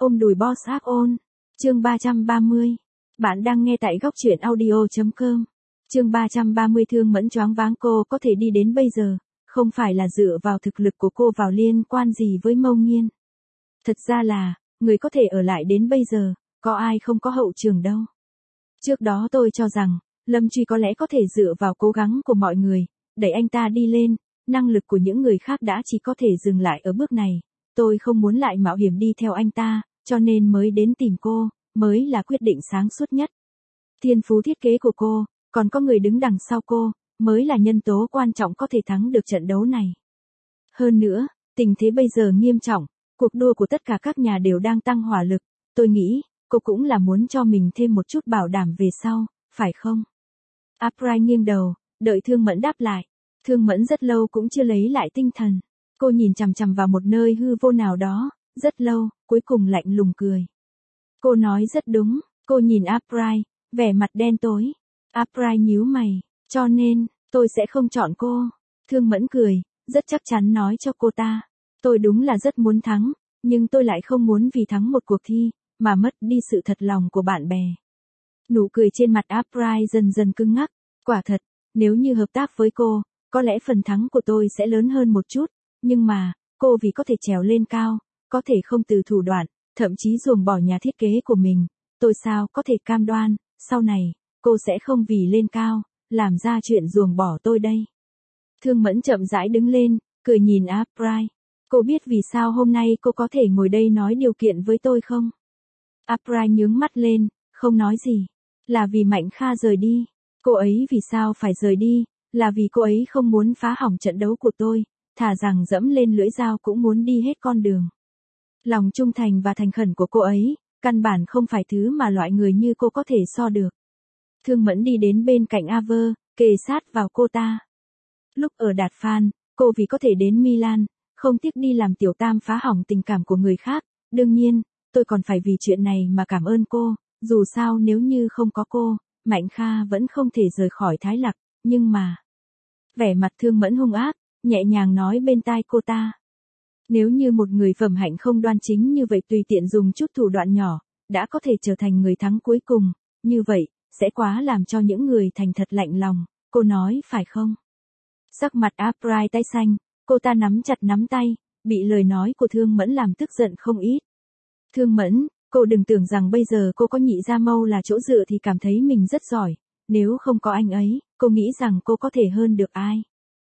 Ôm đùi boss áp ôn. Chương 330. Bạn đang nghe tại góc truyện audio.com. Chương 330 Thương Mẫn choáng váng cô có thể đi đến bây giờ, không phải là dựa vào thực lực của cô vào liên quan gì với Mâu Nghiên. Thật ra là, người có thể ở lại đến bây giờ, có ai không có hậu trường đâu. Trước đó tôi cho rằng, Lâm Truy có lẽ có thể dựa vào cố gắng của mọi người, đẩy anh ta đi lên, năng lực của những người khác đã chỉ có thể dừng lại ở bước này. Tôi không muốn lại mạo hiểm đi theo anh ta, cho nên mới đến tìm cô, mới là quyết định sáng suốt nhất. Thiên phú thiết kế của cô, còn có người đứng đằng sau cô, mới là nhân tố quan trọng có thể thắng được trận đấu này. Hơn nữa, tình thế bây giờ nghiêm trọng, cuộc đua của tất cả các nhà đều đang tăng hỏa lực, tôi nghĩ, cô cũng là muốn cho mình thêm một chút bảo đảm về sau, phải không? April nghiêng đầu, đợi Thương Mẫn đáp lại. Thương Mẫn rất lâu cũng chưa lấy lại tinh thần. Cô nhìn chằm chằm vào một nơi hư vô nào đó, rất lâu, cuối cùng lạnh lùng cười. Cô nói rất đúng, cô nhìn April, vẻ mặt đen tối. April nhíu mày, cho nên, tôi sẽ không chọn cô. Thương Mẫn cười, rất chắc chắn nói cho cô ta. Tôi đúng là rất muốn thắng, nhưng tôi lại không muốn vì thắng một cuộc thi, mà mất đi sự thật lòng của bạn bè. Nụ cười trên mặt April dần dần cứng ngắc. Quả thật, nếu như hợp tác với cô, có lẽ phần thắng của tôi sẽ lớn hơn một chút. Nhưng mà, cô vì có thể trèo lên cao, có thể không từ thủ đoạn, thậm chí ruồng bỏ nhà thiết kế của mình. Tôi sao có thể cam đoan, sau này, cô sẽ không vì lên cao, làm ra chuyện ruồng bỏ tôi đây. Thương Mẫn chậm rãi đứng lên, cười nhìn April. Cô biết vì sao hôm nay cô có thể ngồi đây nói điều kiện với tôi không? April nhướng mắt lên, không nói gì. Là vì Mạnh Kha rời đi. Cô ấy vì sao phải rời đi? Là vì cô ấy không muốn phá hỏng trận đấu của tôi, thà rằng dẫm lên lưỡi dao cũng muốn đi hết con đường. Lòng trung thành và thành khẩn của cô ấy, căn bản không phải thứ mà loại người như cô có thể so được. Thương Mẫn đi đến bên cạnh Aver, kề sát vào cô ta. Lúc ở Đạt Phan, cô vì có thể đến Milan, không tiếc đi làm tiểu tam phá hỏng tình cảm của người khác. Đương nhiên, tôi còn phải vì chuyện này mà cảm ơn cô, dù sao nếu như không có cô, Mạnh Kha vẫn không thể rời khỏi Thái Lạc, nhưng mà... Vẻ mặt Thương Mẫn hung ác, nhẹ nhàng nói bên tai cô ta. Nếu như một người phẩm hạnh không đoan chính như vậy tùy tiện dùng chút thủ đoạn nhỏ, đã có thể trở thành người thắng cuối cùng, như vậy, sẽ quá làm cho những người thành thật lạnh lòng, cô nói phải không? Sắc mặt April tái xanh, cô ta nắm chặt nắm tay, bị lời nói của Thương Mẫn làm tức giận không ít. Thương Mẫn, cô đừng tưởng rằng bây giờ cô có Nhị Gia Mâu là chỗ dựa thì cảm thấy mình rất giỏi, nếu không có anh ấy, cô nghĩ rằng cô có thể hơn được ai.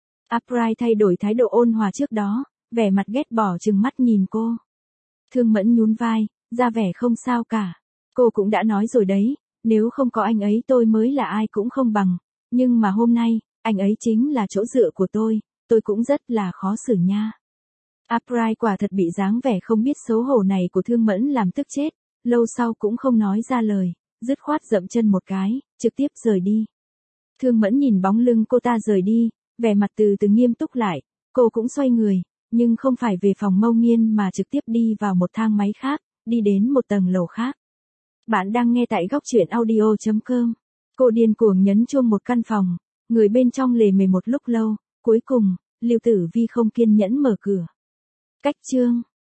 April thay đổi thái độ ôn hòa trước đó, vẻ mặt ghét bỏ trừng mắt nhìn cô. Thương Mẫn nhún vai, ra vẻ không sao cả. Cô cũng đã nói rồi đấy, nếu không có anh ấy tôi mới là ai cũng không bằng. Nhưng mà hôm nay, anh ấy chính là chỗ dựa của tôi cũng rất là khó xử nha. April quả thật bị dáng vẻ không biết xấu hổ này của Thương Mẫn làm tức chết, lâu sau cũng không nói ra lời, dứt khoát dậm chân một cái, trực tiếp rời đi. Thương Mẫn nhìn bóng lưng cô ta rời đi, vẻ mặt từ từ nghiêm túc lại, cô cũng xoay người, nhưng không phải về phòng Mâu Nghiên mà trực tiếp đi vào một thang máy khác, đi đến một tầng lầu khác. Bạn đang nghe tại góc truyện audio.com. Cô điên cuồng nhấn chuông một căn phòng, người bên trong lề mề một lúc lâu, cuối cùng, Lưu Tử Vi không kiên nhẫn mở cửa. Cách chương